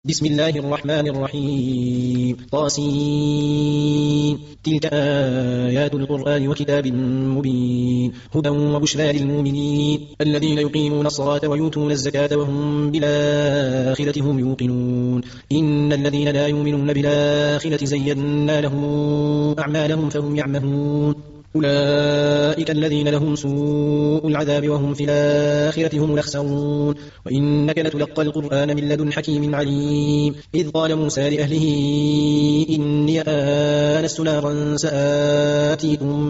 بسم الله الرحمن الرحيم طاسين تلك آيات القرآن وكتاب مبين هدى وبشرى للمؤمنين الذين يقيمون الصلاة ويؤتون الزكاة وهم بالآخرة هم يوقنون إن الذين لا يؤمنون بالآخرة زينا لهم أعمالهم فهم يعمهون أولئك الذين لهم سوء العذاب وهم في الآخرة هم الأخسرون وإنك لتلقى القرآن من لدن حكيم عليم إذ قال موسى لأهله إني آنست نارا سآتيكم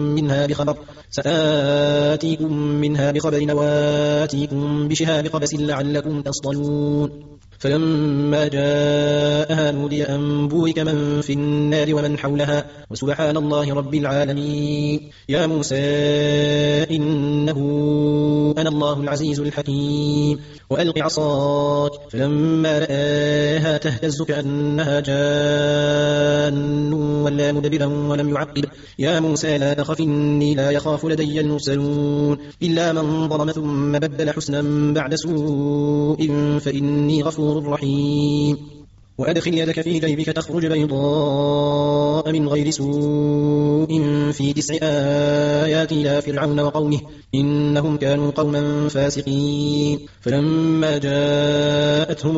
منها بخبر وآتيكم بشهاب قبس لعلكم تصطلون فلما جاءها نودي أن بورك من في النار ومن حولها وسبحان الله رب العالمين يا موسى إنه أنا الله العزيز الحكيم وألق عصاك فلما رآها تهتز كأنها جان ولا مدبرا ولم يعقب يا موسى لا تخف إني لا يخاف لدي المرسلون إلا من ظلم ثم بدل حسنا بعد سوء فإني غفور رحيم وأدخل يدك في جيبك تخرج بيضاء من غير سوء في 9 آيات إلى فرعون وقومه إنهم كانوا قوما فاسقين فلما جاءتهم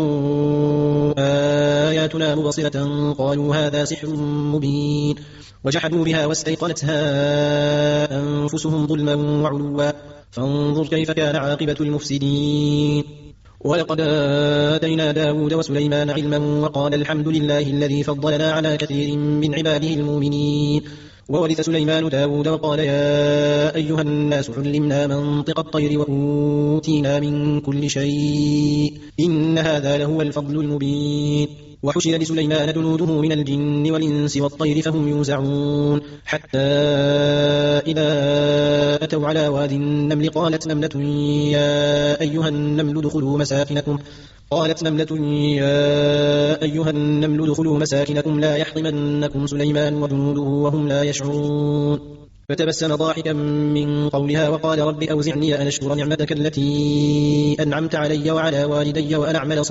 آياتنا مبصرة قالوا هذا سحر مبين وجحدوا بها واستيقنتها أنفسهم ظلما وعلوا فانظر كيف كان عاقبة المفسدين ولقد آتينا داود وسليمان علما وقال الحمد لله الذي فضلنا على كثير من عباده المؤمنين وورث سليمان داود وقال يا أيها الناس علمنا منطق الطير وأوتينا من كل شيء إن هذا لهو الفضل المبين وحشر لسليمان جنوده من الجن والإنس والطير فهم يوزعون حتى إذا أتوا على واد النمل قالت نملة يا أيها النمل ادخلوا مساكنكم لا يحطمنكم سليمان وجنوده وهم لا يشعرون فتبسم ضاحكا من قولها وقال رب أوزعني أن أشكر نعمتك التي أنعمت علي وعلى والدي وأن أعمل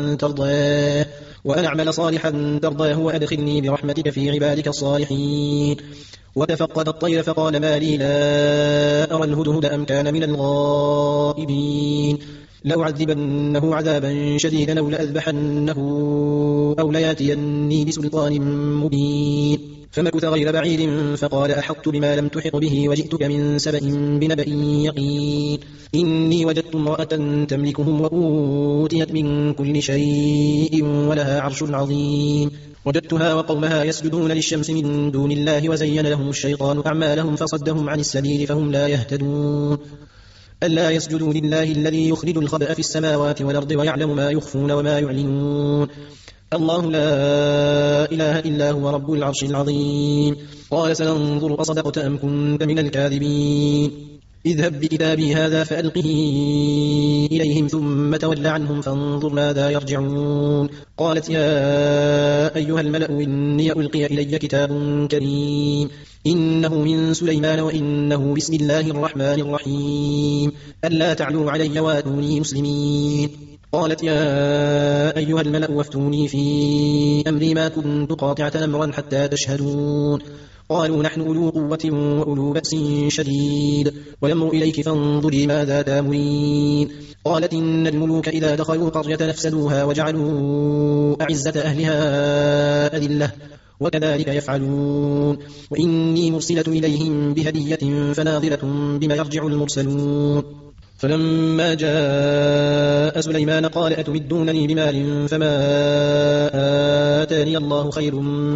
صالحا ترضاه وأدخلني برحمتك في عبادك الصالحين وتفقد الطير فقال ما لي لا أرى الهدهد أم كان من الغائبين لأعذبنه عذابا شديدا أو لأذبحنه أو لياتيني بسلطان مبين فمكث غير بعيد فقال أحطت بما لم تحط به وجئتك من سبأ بنبأ يقين إني وجدت امرأة تملكهم وأوتيت من كل شيء ولها عرش عظيم وجدتها وقومها يسجدون للشمس من دون الله وزين لهم الشيطان أعمالهم فصدهم عن السبيل فهم لا يهتدون ألا يسجدوا لله الذي يخرج الخبأ في السماوات والأرض ويعلم ما يخفون وما يعلنون الله لا إله إلا هو رب العرش العظيم قال سننظر أصدقت أم كنت من الكاذبين اذهب بكتابي هذا فألقه إليهم ثم تول عنهم فانظر ماذا يرجعون قالت يا أيها الملأ إني ألقي إلي كتاب كريم إنه من سليمان وإنه بسم الله الرحمن الرحيم ألا تعلوا علي واتوني مسلمين قالت يا أيها الملأ وافتوني في أمري ما كنت قاطعة أمرا حتى تشهدون قالوا نحن أولو قوة وأولو بأس شديد والأمر إليك فانظري ماذا تأمرين قالت إن الملوك إذا دخلوا قرية نفسدوها وجعلوا أعزة أهلها أذلة وكذلك يفعلون وإني مرسلة إليهم بهدية فناظرة بما يرجع المرسلون فلما جاء سليمان قال أتمدونني بمال فما آتاني الله خير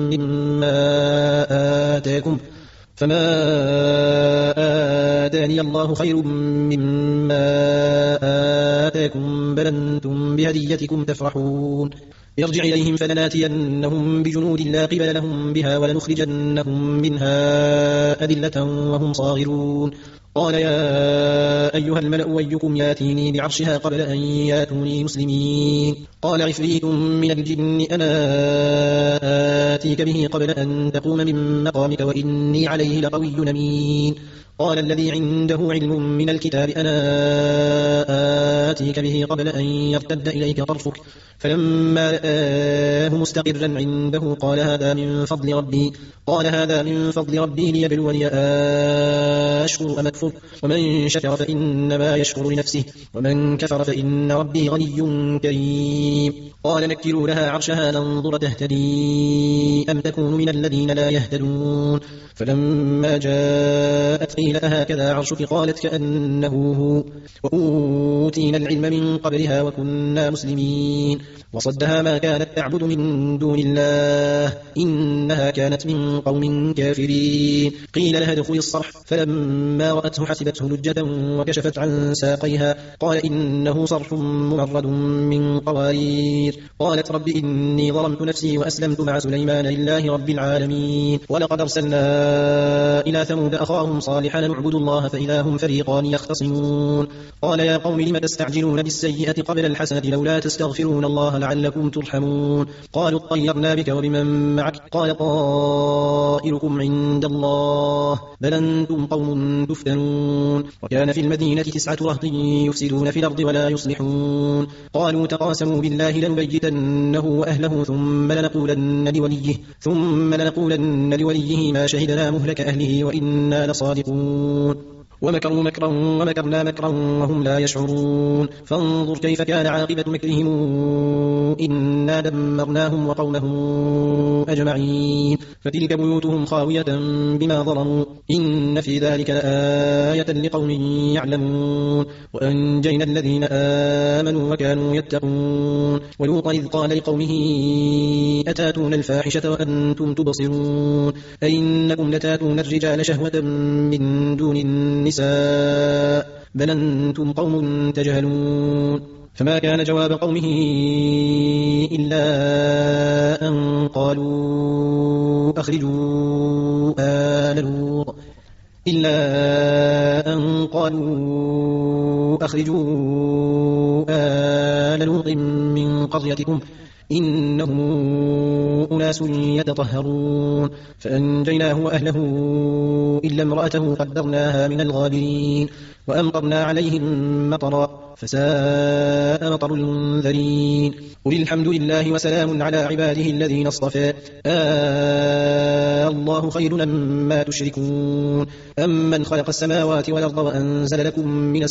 مما آتاكم بل أنتم بهديتكم تفرحون ارجع إليهم فلناتينهم بجنود لا قبل لهم بها ولنخرجنهم منها أذلة وهم صاغرون قال يا أيها الملأ أيكم ياتيني بعرشها قبل أن ياتوني مسلمين قال عفريت من الجن أنا آتيك به قبل أن تقوم من مقامك وإني عليه لقوي أمين قال الذي عنده علم من الكتاب أنا آتيك به قبل أن يرتد إليك طرفك. فلما رآه مستقرا عنده قال هذا من فضل ربي ليبلوني أشكر أم أكفر. ومن شكر فإنما يشكر لنفسه ومن كفر فإن ربي غني كريم. قال نكروا لها عرشها ننظر تهتدي أم تكون من الذين لا يهتدون. فلما جاءت قيل أهكذا عرشك قالت كأنه هو وأوتينا العلم من قبلها وكنا مسلمين. وصدها ما كانت تعبد من دون الله إنها كانت من قوم كافرين. قيل لها ادخلي الصرح فلما رأته حسبته لجة وكشفت عن ساقيها قال إنه صرح ممرد من قوارير. قالت رب إني ظلمت نفسي وأسلمت مع سليمان لله رب العالمين. ولقد أرسلنا إلى ثمود أخاهم صالحا نعبد الله فإذا هم فريقان يختصمون. قال يا قوم لم تستعجلون بالسيئة قبل الحسنة لولا تستغفرون الله لعلكم ترحمون. قالوا اطيرنا بك وبمن معك قال طائركم عند الله بل أنتم قوم تفتنون. وكان في المدينة 9 رهط يفسدون في الأرض ولا يصلحون. قالوا تقاسموا بالله لنبيتنه وأهله ثم لنقولن لوليه ما شهدنا مهلك أهله وإنا لصادقون. ومكروا مكرا ومكرنا مكرا وهم لا يشعرون. فانظر كيف كان عاقبة مكرهم إنا دمرناهم وقومهم أجمعين. فتلك بيوتهم خاوية بما ظلموا إن في ذلك لآية لقوم يعلمون. وأنجينا الذين آمنوا وكانوا يتقون. ولوطا إذ قال لقومه أتاتون الفاحشة وأنتم تبصرون أئنكم لتاتون الرجال شهوة من دون النساء بل أنتم قوم تجهلون. فما كان جواب قومه إلا أن قالوا أخرجوا آل لوط من قريتكم إنهم أناس يتطهرون. فأنجيناه وأهله إلا امرأته قدرناها من الغابرين. وأمطرنا عليهم مطرا فساء مطر المنذرين. قل الحمد لله وسلام على عباده الذين اصطفى الله خير أما تشركون. أمن خلق السماوات والأرض وأنزل لكم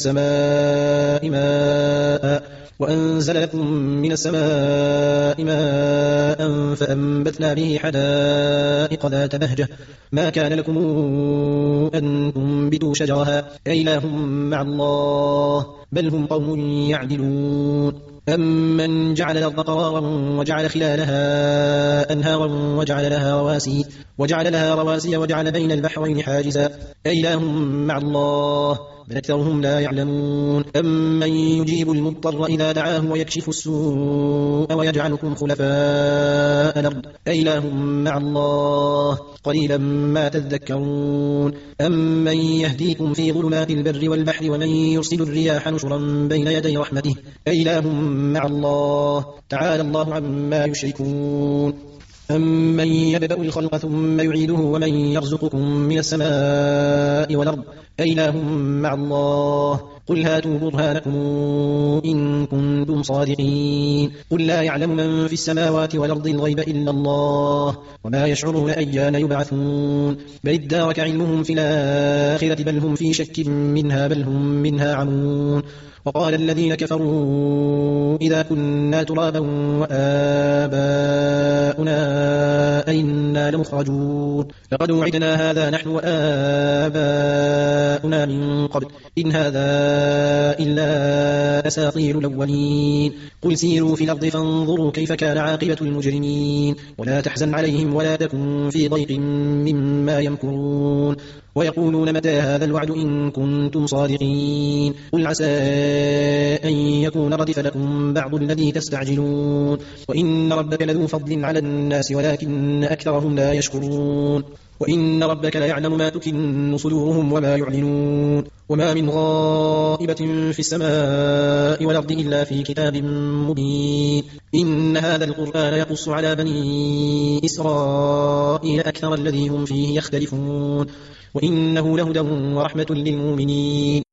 من السماء ماء فأنبتنا به حدائق ذات بهجة ما كان لكم أن تنبتوا شجرها أإله مع الله بل هم قوم يعدلون. أمن جعل الأرض قرارا وجعل خلالها أنهارا وجعل لها رواسي وجعل بين البحرين حاجزا أإله مع الله بل أكثرهم لا يعلمون. أمن يجيب المضطر إذا دعاه ويكشف السوء ويجعلكم خلفاء الأرض أإله مع الله قليلا ما تذكرون. أمن يهديكم في ظلمات البر والبحر ومن يرسل الرياح نشرا بين يدي رحمته أإله مع الله تعالى الله عما يشركون. أمن يبدأ الخلق ثم يعيده ومن يرزقكم من السماء والأرض أإله مع الله قل هاتوا برهانكم إن كنتم صادقين. قل لا يعلم من في السماوات والأرض الغيب إلا الله وما يشعرون أيان يبعثون. بل ادارك علمهم في الآخرة بل هم في شك منها بل هم منها عمون. وقال الذين كفروا إذا كنا ترابا وآباؤنا أئنا لمخرجون لقد وعدنا هذا نحن وآباؤنا من قبل إن هذا إلا أساطير الأولين. قل سيروا في الأرض فانظروا كيف كان عاقبة المجرمين ولا تحزن عليهم ولا تكن في ضيق مما يمكرون. ويقولون متى هذا الوعد إن كنتم صادقين. قل عسى أن يكون ردف لكم بعض الذي تستعجلون وإن ربك لذو فضل على الناس ولكن أكثرهم لا يشكرون. وإن ربك ليعلم ما تكن صدورهم وما يعلنون. وما من غائبة في السماء والأرض إلا في كتاب مبين. إن هذا القرآن يقص على بني إسرائيل أكثر الذي هم فيه يختلفون وإنه لهدى ورحمة للمؤمنين.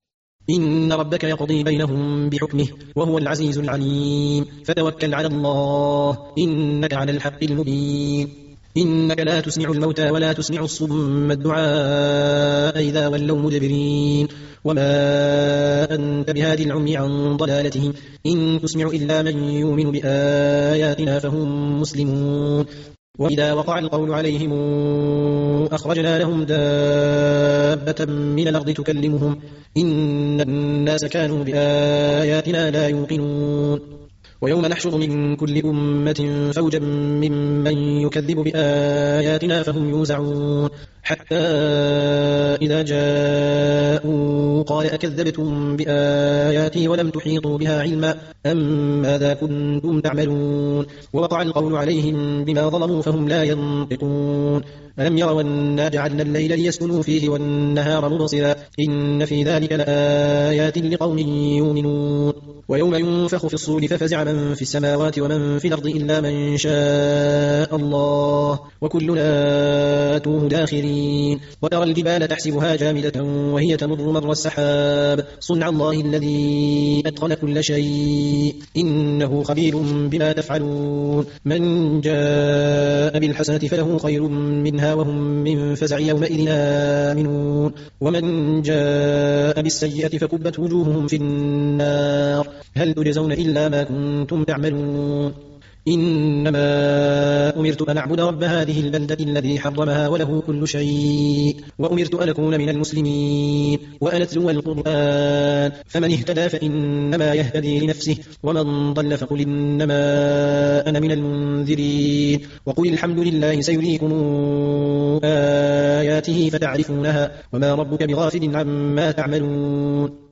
إن ربك يقضي بينهم بحكمه وهو العزيز العليم فتوكل على الله إنك على الحق المبين إنك لا تسمع الموتى ولا تسمع الصم الدعاء إذا ولوا مدبرين وما أنت بهادي العمي عن ضلالتهم إن تسمع إلا من يؤمن بآياتنا فهم مسلمون وإذا وقع القول عليهم أخرجنا لهم دابة من الأرض تكلمهم إن الناس كانوا بآياتنا لا يوقنون ويوم نحشر من كل أمة فوجا ممن يكذب بآياتنا فهم يوزعون حتى إذا جاءوا قال أكذبتم بآياتي ولم تحيطوا بها علما أم ماذا كنتم تعملون ووقع القول عليهم بما ظلموا فهم لا ينطقون ألم يروا أنا جعلنا الليل ليسكنوا فيه والنهار مبصرا إن في ذلك لآيات لقوم يؤمنون ويوم ينفخ في الصور ففزع من في السماوات ومن في الأرض إلا من شاء الله وكلنا آتوه داخرين وترى الجبال تحسبها جامدة وهي تمر مر السحاب صنع الله الذي أتقن كل شيء إنه خبير بما تفعلون من جاء بالحسنة فله خير منها وهم من فزع يومئذ آمنون ومن جاء بالسيئة فكبت وجوههم في النار هل تجزون إلا ما كنتم تعملون إنما أمرت أن أعبد رب هذه البلدة الذي حرمها وله كل شيء وأمرت أن أكون من المسلمين وأن أتلو القرآن فمن اهتدى فإنما يهتدي لنفسه ومن ضل فقل إنما أنا من المنذرين وقل الحمد لله سيريكم آياته فتعرفونها وما ربك بغافل عما تعملون